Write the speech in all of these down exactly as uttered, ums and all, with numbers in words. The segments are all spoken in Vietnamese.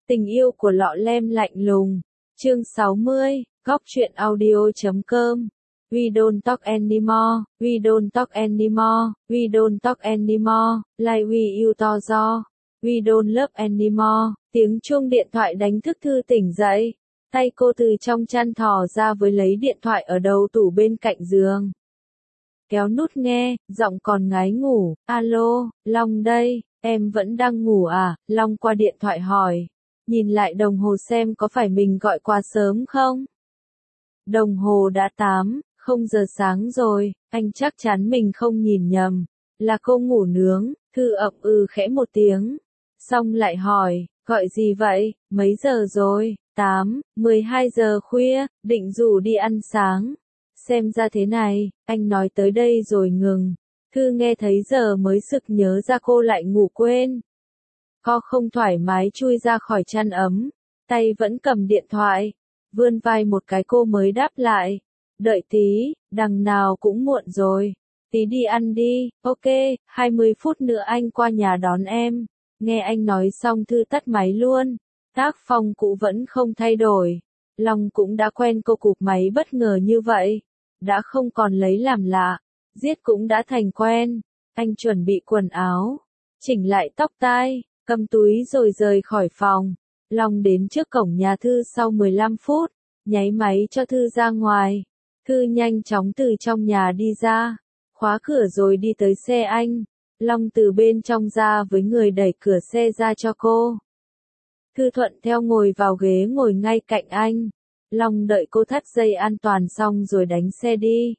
Tình yêu của lọ lem lạnh lùng. Chương sáu mươi, góc truyện audio chấm com. We don't talk anymore, we don't talk anymore, we don't talk anymore, like we used to. We don't love anymore. Tiếng chuông điện thoại đánh thức Thư tỉnh dậy. Tay cô từ trong chăn thò ra với lấy điện thoại ở đầu tủ bên cạnh giường. Kéo nút nghe, giọng còn ngái ngủ. Alo, Long đây, em vẫn đang ngủ à? Long qua điện thoại hỏi. Nhìn lại đồng hồ xem có phải mình gọi quá sớm không? Đồng hồ đã tám, không giờ sáng rồi, anh chắc chắn mình không nhìn nhầm. Là cô ngủ nướng. Thư ậm ừ khẽ một tiếng. Xong lại hỏi, gọi gì vậy, mấy giờ rồi? tám, mười hai giờ khuya, định rủ đi ăn sáng. Xem ra thế này, anh nói tới đây rồi ngừng. Thư nghe thấy giờ mới sực nhớ ra cô lại ngủ quên. Co không thoải mái chui ra khỏi chăn ấm, tay vẫn cầm điện thoại. Vươn vai một cái cô mới đáp lại. Đợi tí, đằng nào cũng muộn rồi. Tí đi ăn đi, ok, hai mươi phút nữa anh qua nhà đón em. Nghe anh nói xong Thư tắt máy luôn. Tác phong cũ vẫn không thay đổi. Long cũng đã quen cô cụp máy bất ngờ như vậy. Đã không còn lấy làm lạ. Giết cũng đã thành quen. Anh chuẩn bị quần áo. Chỉnh lại tóc tai. Cầm túi rồi rời khỏi phòng. Long đến trước cổng nhà Thư sau mười lăm phút. Nháy máy cho Thư ra ngoài. Thư nhanh chóng từ trong nhà đi ra. Khóa cửa rồi đi tới xe anh. Long từ bên trong ra với người đẩy cửa xe ra cho cô. Thư thuận theo ngồi vào ghế ngồi ngay cạnh anh. Long đợi cô thắt dây an toàn xong rồi đánh xe đi.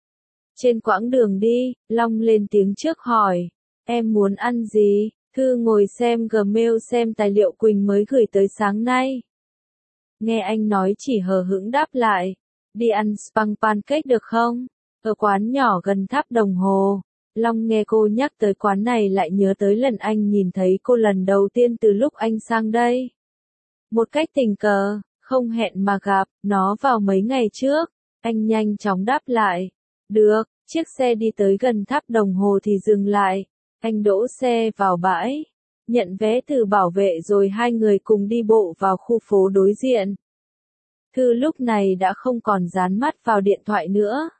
Trên quãng đường đi, Long lên tiếng trước hỏi. Em muốn ăn gì? Thư ngồi xem Gmail xem tài liệu Quỳnh mới gửi tới sáng nay. Nghe anh nói chỉ hờ hững đáp lại. Đi ăn spang pancake được không? Ở quán nhỏ gần tháp đồng hồ. Long nghe cô nhắc tới quán này lại nhớ tới lần anh nhìn thấy cô lần đầu tiên từ lúc anh sang đây. Một cách tình cờ, không hẹn mà gặp, nó vào mấy ngày trước. Anh nhanh chóng đáp lại. Được, chiếc xe đi tới gần tháp đồng hồ thì dừng lại. Anh đỗ xe vào bãi, nhận vé từ bảo vệ rồi hai người cùng đi bộ vào khu phố đối diện. Thư lúc này đã không còn dán mắt vào điện thoại nữa.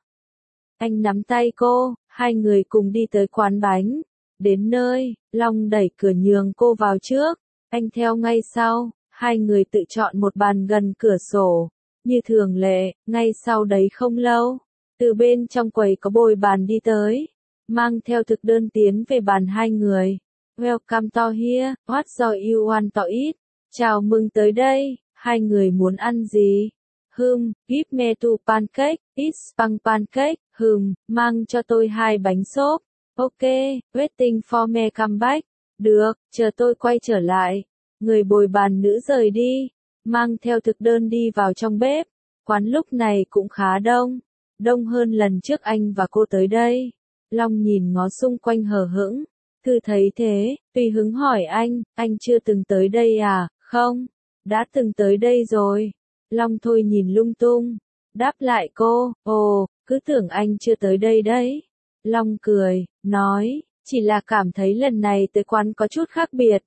Anh nắm tay cô, hai người cùng đi tới quán bánh. Đến nơi, Long đẩy cửa nhường cô vào trước, anh theo ngay sau, hai người tự chọn một bàn gần cửa sổ. Như thường lệ, ngay sau đấy không lâu, từ bên trong quầy có bồi bàn đi tới, mang theo thực đơn tiến về bàn hai người. Welcome to here, what do you want to eat? Chào mừng tới đây, hai người muốn ăn gì? Hừm, give me two pancake, it's spang pancake, hừm, mang cho tôi hai bánh xốp. Ok, waiting for me come back. Được, chờ tôi quay trở lại. Người bồi bàn nữ rời đi, mang theo thực đơn đi vào trong bếp. Quán lúc này cũng khá đông, đông hơn lần trước anh và cô tới đây. Long nhìn ngó xung quanh hờ hững. Thư thấy thế, tùy hứng hỏi anh, anh chưa từng tới đây à? Không, đã từng tới đây rồi. Long thôi nhìn lung tung, đáp lại cô, ồ, cứ tưởng anh chưa tới đây đấy. Long cười, nói, chỉ là cảm thấy lần này tới quán có chút khác biệt.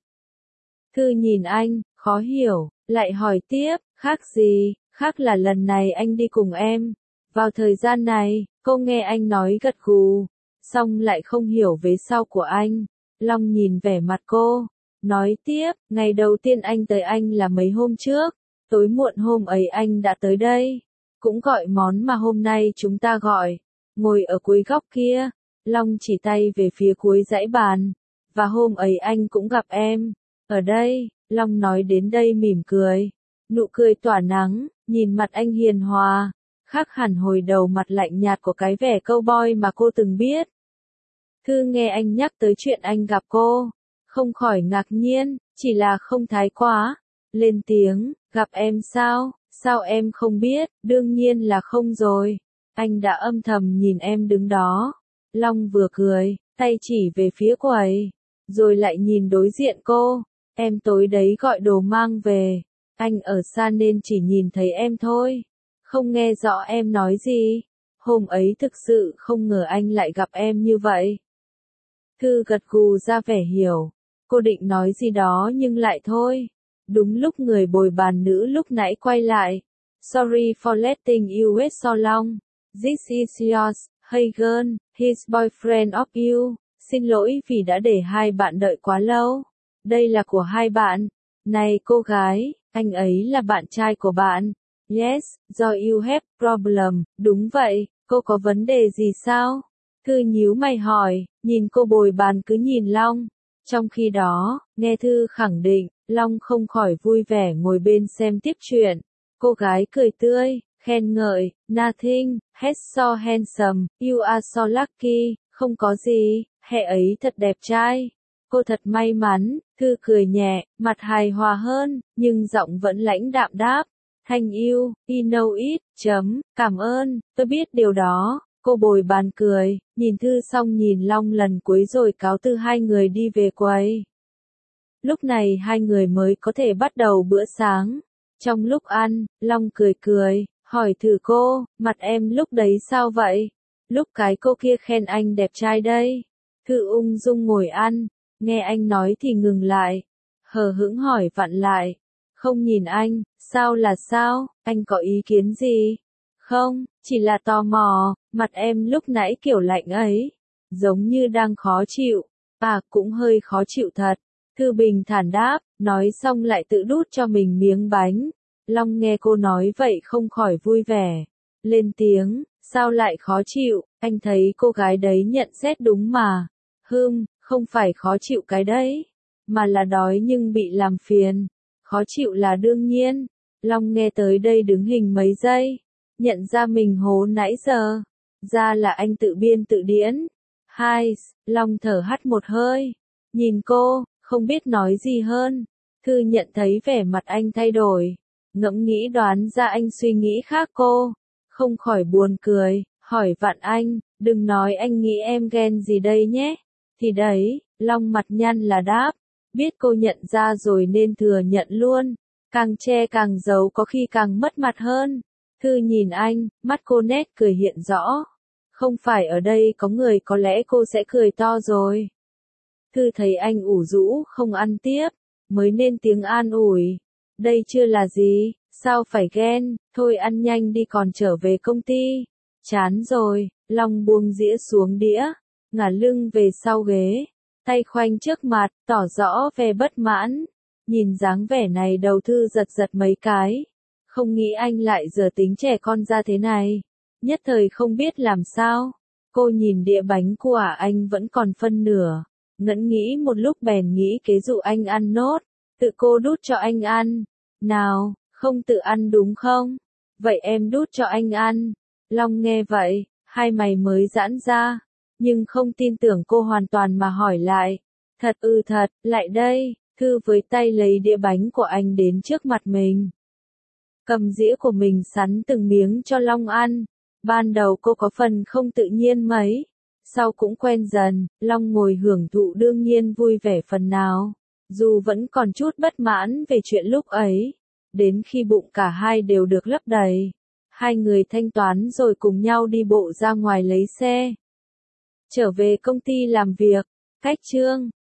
Thư nhìn anh, khó hiểu, lại hỏi tiếp, khác gì? Khác là lần này anh đi cùng em. Vào thời gian này, cô nghe anh nói gật gù, xong lại không hiểu vế sau của anh. Long nhìn vẻ mặt cô, nói tiếp, ngày đầu tiên anh tới anh là mấy hôm trước. Tối muộn hôm ấy anh đã tới đây, cũng gọi món mà hôm nay chúng ta gọi, ngồi ở cuối góc kia. Long chỉ tay về phía cuối dãy bàn, và hôm ấy anh cũng gặp em, ở đây. Long nói đến đây mỉm cười, nụ cười tỏa nắng, nhìn mặt anh hiền hòa, khác hẳn hồi đầu mặt lạnh nhạt của cái vẻ cowboy mà cô từng biết. Thư nghe anh nhắc tới chuyện anh gặp cô, không khỏi ngạc nhiên, chỉ là không thái quá. Lên tiếng, gặp em sao, sao em không biết, đương nhiên là không rồi. Anh đã âm thầm nhìn em đứng đó. Long vừa cười, tay chỉ về phía quầy, rồi lại nhìn đối diện cô. Em tối đấy gọi đồ mang về, anh ở xa nên chỉ nhìn thấy em thôi, không nghe rõ em nói gì. Hôm ấy thực sự không ngờ anh lại gặp em như vậy. Thư gật gù ra vẻ hiểu, cô định nói gì đó nhưng lại thôi. Đúng lúc người bồi bàn nữ lúc nãy quay lại. Sorry for letting you wait so long. This is yours, Hagen, his boyfriend of you. Xin lỗi vì đã để hai bạn đợi quá lâu. Đây là của hai bạn. Này cô gái, anh ấy là bạn trai của bạn. Yes, do you have problem. Đúng vậy, cô có vấn đề gì sao? Thư nhíu mày hỏi, nhìn cô bồi bàn cứ nhìn Long. Trong khi đó, nghe Thư khẳng định, Long không khỏi vui vẻ ngồi bên xem tiếp chuyện. Cô gái cười tươi, khen ngợi, nothing, he's so handsome, you are so lucky, không có gì, hệ ấy thật đẹp trai. Cô thật may mắn, Thư cười nhẹ, mặt hài hòa hơn, nhưng giọng vẫn lãnh đạm đáp. Thank you, I know it, chấm, cảm ơn, tôi biết điều đó. Cô bồi bàn cười, nhìn Thư xong nhìn Long lần cuối rồi cáo từ hai người đi về quầy. Lúc này hai người mới có thể bắt đầu bữa sáng. Trong lúc ăn, Long cười cười, hỏi thử cô, mặt em lúc đấy sao vậy? Lúc cái cô kia khen anh đẹp trai đây. Thư ung dung ngồi ăn, nghe anh nói thì ngừng lại. Hờ hững hỏi vặn lại. Không nhìn anh, sao là sao, anh có ý kiến gì? Không, chỉ là tò mò, mặt em lúc nãy kiểu lạnh ấy. Giống như đang khó chịu. À, cũng hơi khó chịu thật. Thư bình thản đáp, nói xong lại tự đút cho mình miếng bánh. Long nghe cô nói vậy không khỏi vui vẻ. Lên tiếng, sao lại khó chịu, anh thấy cô gái đấy nhận xét đúng mà. Hừm, không phải khó chịu cái đấy, mà là đói nhưng bị làm phiền. Khó chịu là đương nhiên. Long nghe tới đây đứng hình mấy giây. Nhận ra mình hố nãy giờ. Ra là anh tự biên tự điễn. Hai, Long thở hắt một hơi. Nhìn cô, không biết nói gì hơn. Thư nhận thấy vẻ mặt anh thay đổi. Ngẫm nghĩ đoán ra anh suy nghĩ khác cô. Không khỏi buồn cười, hỏi vặn anh, đừng nói anh nghĩ em ghen gì đây nhé. Thì đấy, Long mặt nhăn là đáp. Biết cô nhận ra rồi nên thừa nhận luôn. Càng che càng giấu có khi càng mất mặt hơn. Thư nhìn anh, mắt cô nét cười hiện rõ. Không phải ở đây có người có lẽ cô sẽ cười to rồi. Thư thấy anh ủ rũ không ăn tiếp, mới nên tiếng an ủi. Đây chưa là gì, sao phải ghen, thôi ăn nhanh đi còn trở về công ty. Chán rồi, Long buông dĩa xuống đĩa, ngả lưng về sau ghế, tay khoanh trước mặt, tỏ rõ vẻ bất mãn. Nhìn dáng vẻ này đầu Thư giật giật mấy cái. Không nghĩ anh lại giờ tính trẻ con ra thế này. Nhất thời không biết làm sao. Cô nhìn đĩa bánh của anh vẫn còn phân nửa. Ngẫm nghĩ một lúc bèn nghĩ kế dụ anh ăn nốt. Tự cô đút cho anh ăn. Nào, không tự ăn đúng không? Vậy em đút cho anh ăn. Long nghe vậy, hai mày mới giãn ra. Nhưng không tin tưởng cô hoàn toàn mà hỏi lại. Thật ư thật, lại đây. Thư với tay lấy đĩa bánh của anh đến trước mặt mình. Cầm dĩa của mình sắn từng miếng cho Long ăn. Ban đầu cô có phần không tự nhiên mấy. Sau cũng quen dần, Long ngồi hưởng thụ đương nhiên vui vẻ phần nào. Dù vẫn còn chút bất mãn về chuyện lúc ấy. Đến khi bụng cả hai đều được lấp đầy. Hai người thanh toán rồi cùng nhau đi bộ ra ngoài lấy xe. Trở về công ty làm việc. Cách chương